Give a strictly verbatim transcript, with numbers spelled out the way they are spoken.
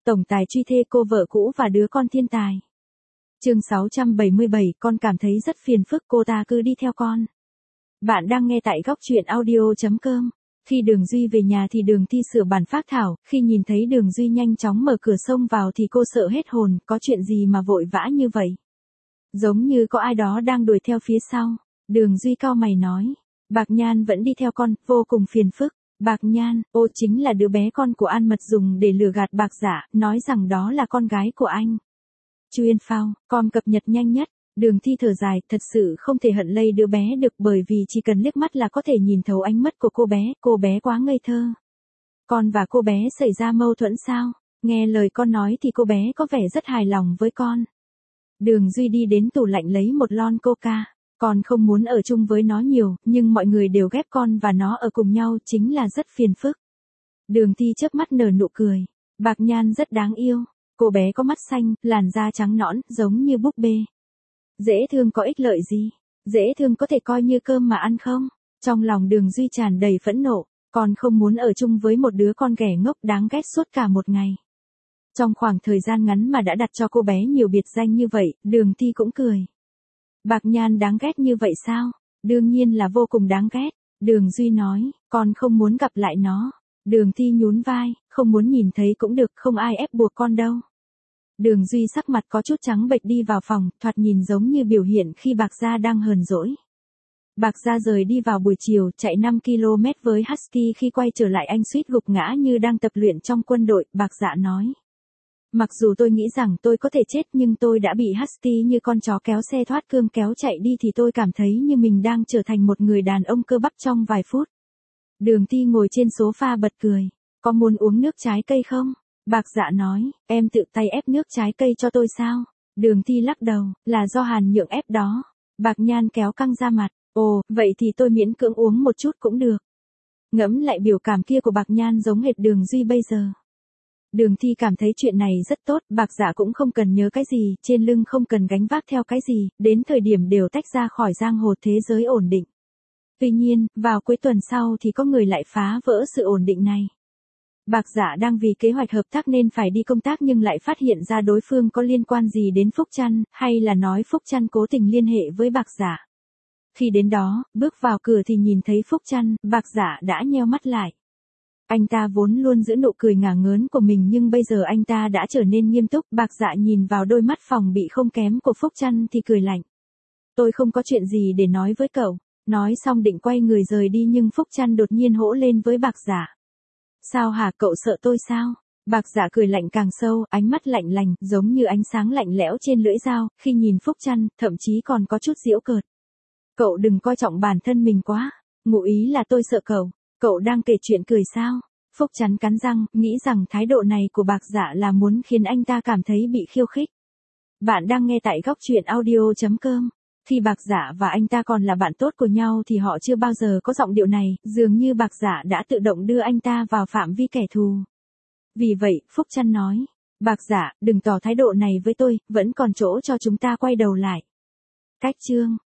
Tổng tài truy thê cô vợ cũ và đứa con thiên tài. Chương sáu trăm bảy mươi bảy, con cảm thấy rất phiền phức, cô ta cứ đi theo con. Bạn đang nghe tại góc truyện audio chấm com. Khi Đường Duy về nhà thì Đường Thi sửa bản phác thảo, khi nhìn thấy Đường Duy nhanh chóng mở cửa xông vào thì cô sợ hết hồn, có chuyện gì mà vội vã như vậy? Giống như có ai đó đang đuổi theo phía sau. Đường Duy cau mày nói, Bạc Nhan vẫn đi theo con, vô cùng phiền phức. Bạc Nhan, ô chính là đứa bé con của An Mật dùng để lừa gạt Bạc Dạ, nói rằng đó là con gái của anh. Chuyên phao, com cập nhật nhanh nhất. Đường Thi thở dài, thật sự không thể hận lây đứa bé được bởi vì chỉ cần liếc mắt là có thể nhìn thấu ánh mắt của cô bé, cô bé quá ngây thơ. Con và cô bé xảy ra mâu thuẫn sao? Nghe lời con nói thì cô bé có vẻ rất hài lòng với con. Đường Duy đi đến tủ lạnh lấy một lon coca. Con không muốn ở chung với nó nhiều, nhưng mọi người đều ghép con và nó ở cùng nhau chính là rất phiền phức. Đường Thi chớp mắt nở nụ cười. Bạc Nhan rất đáng yêu. Cô bé có mắt xanh, làn da trắng nõn, giống như búp bê. Dễ thương có ích lợi gì? Dễ thương có thể coi như cơm mà ăn không? Trong lòng Đường Duy tràn đầy phẫn nộ. Con không muốn ở chung với một đứa con ghẻ ngốc đáng ghét suốt cả một ngày. Trong khoảng thời gian ngắn mà đã đặt cho cô bé nhiều biệt danh như vậy, Đường Thi cũng cười. Bạc Nhan đáng ghét như vậy sao? Đương nhiên là vô cùng đáng ghét. Đường Duy nói, con không muốn gặp lại nó. Đường Thi nhún vai, không muốn nhìn thấy cũng được, không ai ép buộc con đâu. Đường Duy sắc mặt có chút trắng bệch đi vào phòng, thoạt nhìn giống như biểu hiện khi Bạc Gia đang hờn dỗi. Bạc Gia rời đi vào buổi chiều, chạy năm ki lô mét với Husky, khi quay trở lại anh suýt gục ngã như đang tập luyện trong quân đội. Bạc Dạ nói, mặc dù tôi nghĩ rằng tôi có thể chết nhưng tôi đã bị Husky như con chó kéo xe thoát cương kéo chạy đi thì tôi cảm thấy như mình đang trở thành một người đàn ông cơ bắp trong vài phút. Đường Thi ngồi trên sofa bật cười. Có muốn uống nước trái cây không? Bạc Dạ nói, em tự tay ép nước trái cây cho tôi sao? Đường Thi lắc đầu, là do Hàn Nhượng ép đó. Bạc Nhan kéo căng ra mặt, ồ, vậy thì tôi miễn cưỡng uống một chút cũng được. Ngẫm lại biểu cảm kia của Bạc Nhan giống hệt Đường Duy bây giờ. Đường Thi cảm thấy chuyện này rất tốt, Bạc Dạ cũng không cần nhớ cái gì, trên lưng không cần gánh vác theo cái gì, đến thời điểm đều tách ra khỏi giang hồ thế giới ổn định. Tuy nhiên, vào cuối tuần sau thì có người lại phá vỡ sự ổn định này. Bạc Dạ đang vì kế hoạch hợp tác nên phải đi công tác nhưng lại phát hiện ra đối phương có liên quan gì đến Phúc Trăn, hay là nói Phúc Trăn cố tình liên hệ với Bạc Dạ. Khi đến đó, bước vào cửa thì nhìn thấy Phúc Trăn, Bạc Dạ đã nheo mắt lại. Anh ta vốn luôn giữ nụ cười ngả ngớn của mình nhưng bây giờ anh ta đã trở nên nghiêm túc. Bạc Dạ nhìn vào đôi mắt phòng bị không kém của Phúc Trăn thì cười lạnh. Tôi không có chuyện gì để nói với cậu. Nói xong định quay người rời đi nhưng Phúc Trăn đột nhiên hỗ lên với Bạc Dạ. Sao hả, cậu sợ tôi sao? Bạc Dạ cười lạnh càng sâu, ánh mắt lạnh lành, giống như ánh sáng lạnh lẽo trên lưỡi dao, khi nhìn Phúc Trăn, thậm chí còn có chút giễu cợt. Cậu đừng coi trọng bản thân mình quá. Ngụ ý là tôi sợ cậu. Cậu đang kể chuyện cười sao? Phúc Trăn cắn răng, nghĩ rằng thái độ này của Bạc Dạ là muốn khiến anh ta cảm thấy bị khiêu khích. Bạn đang nghe tại góc truyện audio chấm com. Khi Bạc Dạ và anh ta còn là bạn tốt của nhau thì họ chưa bao giờ có giọng điệu này, dường như Bạc Dạ đã tự động đưa anh ta vào phạm vi kẻ thù. Vì vậy, Phúc Trăn nói, Bạc Dạ, đừng tỏ thái độ này với tôi, vẫn còn chỗ cho chúng ta quay đầu lại. Cách chương